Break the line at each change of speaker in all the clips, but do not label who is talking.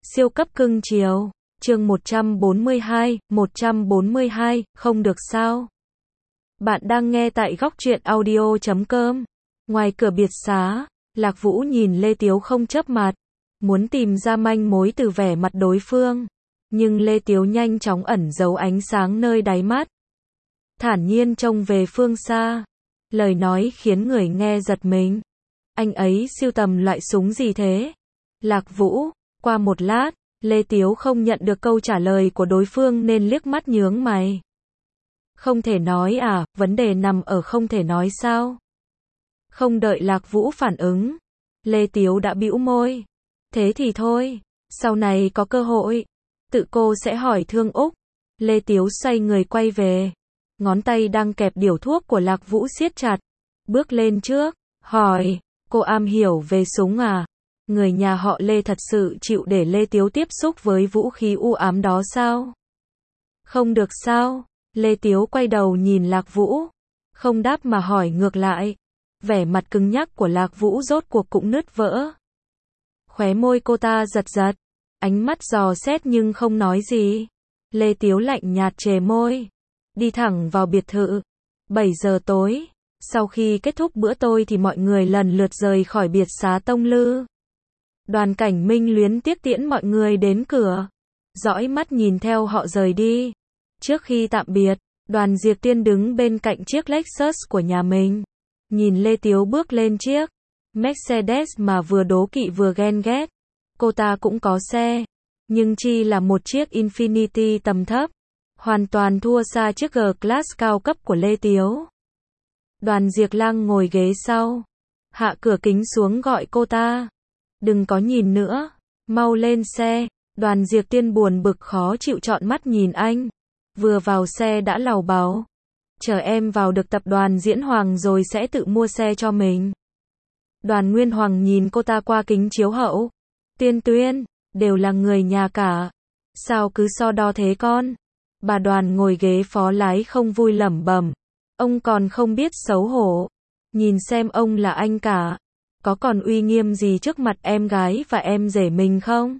Siêu cấp cưng chiều. Chương 142, không được sao? Bạn đang nghe tại góc truyện audio.com. Ngoài cửa biệt xá, Lạc Vũ nhìn Lê Tiếu không chớp mặt, muốn tìm ra manh mối từ vẻ mặt đối phương. Nhưng Lê Tiếu nhanh chóng ẩn giấu ánh sáng nơi đáy mắt. Thản nhiên trông về phương xa. Lời nói khiến người nghe giật mình. Anh ấy sưu tầm loại súng gì thế? Lạc Vũ. Qua một lát, Lê Tiếu không nhận được câu trả lời của đối phương nên liếc mắt nhướng mày. Không thể nói à, vấn đề nằm ở không thể nói sao? Không đợi Lạc Vũ phản ứng, Lê Tiếu đã bĩu môi. Thế thì thôi, sau này có cơ hội, tự cô sẽ hỏi Thương Úc. Lê Tiếu xoay người quay về, ngón tay đang kẹp điếu thuốc của Lạc Vũ siết chặt, bước lên trước, hỏi, cô am hiểu về súng à? Người nhà họ Lê thật sự chịu để Lê Tiếu tiếp xúc với vũ khí u ám đó sao? Không được sao? Lê Tiếu quay đầu nhìn Lạc Vũ, không đáp mà hỏi ngược lại. Vẻ mặt cứng nhắc của Lạc Vũ rốt cuộc cũng nứt vỡ. Khóe môi cô ta giật giật, ánh mắt dò xét nhưng không nói gì. Lê Tiếu lạnh nhạt chề môi, đi thẳng vào biệt thự. 7 giờ tối, sau khi kết thúc bữa tối thì mọi người lần lượt rời khỏi biệt xá Tông Lư. Đoàn Cảnh Minh luyến tiếc tiễn mọi người đến cửa, dõi mắt nhìn theo họ rời đi. Trước khi tạm biệt, Đoàn Diệp Tiên đứng bên cạnh chiếc Lexus của nhà mình, nhìn Lê Tiếu bước lên chiếc Mercedes mà vừa đố kỵ vừa ghen ghét. Cô ta cũng có xe, nhưng chỉ là một chiếc Infiniti tầm thấp, hoàn toàn thua xa chiếc G-Class cao cấp của Lê Tiếu. Đoàn Diệp Lang ngồi ghế sau, hạ cửa kính xuống gọi cô ta. Đừng có nhìn nữa, mau lên xe. Đoàn Diệp Tiên buồn bực khó chịu trọn mắt nhìn anh. Vừa vào xe đã làu bàu. Chờ em vào được tập đoàn Diễn Hoàng rồi sẽ tự mua xe cho mình. Đoàn Nguyên Hoàng nhìn cô ta qua kính chiếu hậu. Tiên Tuyên, đều là người nhà cả. Sao cứ so đo thế con? Bà Đoàn ngồi ghế phó lái không vui lẩm bẩm. Ông còn không biết xấu hổ. Nhìn xem ông là anh cả, có còn uy nghiêm gì trước mặt em gái và em rể mình không?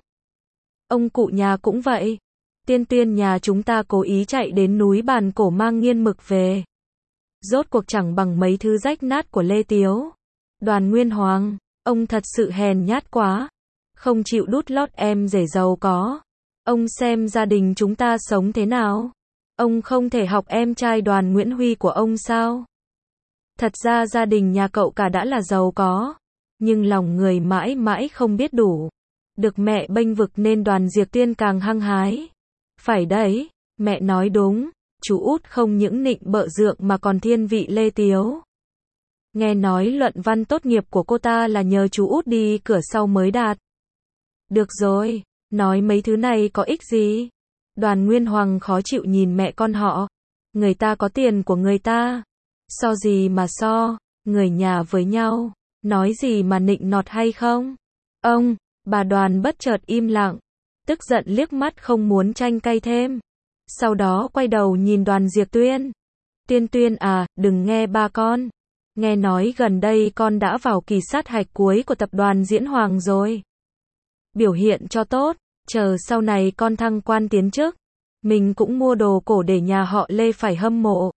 Ông cụ nhà cũng vậy. Tiên Tuyên nhà chúng ta cố ý chạy đến núi Bàn Cổ mang nghiên mực về. Rốt cuộc chẳng bằng mấy thứ rách nát của Lê Tiếu. Đoàn Nguyên Hoàng, ông thật sự hèn nhát quá. Không chịu đút lót em rể giàu có. Ông xem gia đình chúng ta sống thế nào. Ông không thể học em trai Đoàn Nguyễn Huy của ông sao? Thật ra gia đình nhà cậu cả đã là giàu có, nhưng lòng người mãi mãi không biết đủ. Được mẹ bênh vực nên Đoàn Diệp Tiên càng hăng hái. Phải đấy, mẹ nói đúng, chú út không những nịnh bợ dượng mà còn thiên vị Lê Tiếu. Nghe nói luận văn tốt nghiệp của cô ta là nhờ chú út đi cửa sau mới đạt. Được rồi, nói mấy thứ này có ích gì? Đoàn Nguyên Hoàng khó chịu nhìn mẹ con họ. Người ta có tiền của người ta. So gì mà so, người nhà với nhau. Nói gì mà nịnh nọt hay không? Ông, bà Đoàn bất chợt im lặng, tức giận liếc mắt không muốn tranh cãi thêm. Sau đó quay đầu nhìn Đoàn Diệp Tuyên. Tiên Tuyên à, đừng nghe ba con. Nghe nói gần đây con đã vào kỳ sát hạch cuối của tập đoàn Diễn Hoàng rồi. Biểu hiện cho tốt, chờ sau này con thăng quan tiến chức, mình cũng mua đồ cổ để nhà họ Lê phải hâm mộ.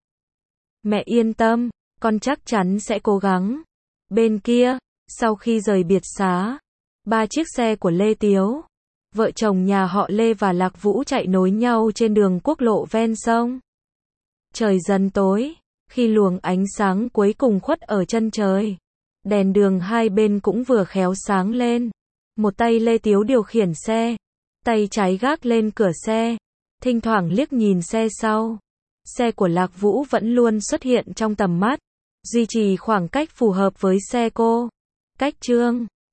Mẹ yên tâm, con chắc chắn sẽ cố gắng. Bên kia, sau khi rời biệt xá, 3 chiếc xe của Lê Tiếu, vợ chồng nhà họ Lê và Lạc Vũ chạy nối nhau trên đường quốc lộ ven sông. Trời dần tối, khi luồng ánh sáng cuối cùng khuất ở chân trời, đèn đường hai bên cũng vừa khéo sáng lên. Một tay Lê Tiếu điều khiển xe, tay trái gác lên cửa xe, thỉnh thoảng liếc nhìn xe sau. Xe của Lạc Vũ vẫn luôn xuất hiện trong tầm mắt, duy trì khoảng cách phù hợp với xe cô. Cách chương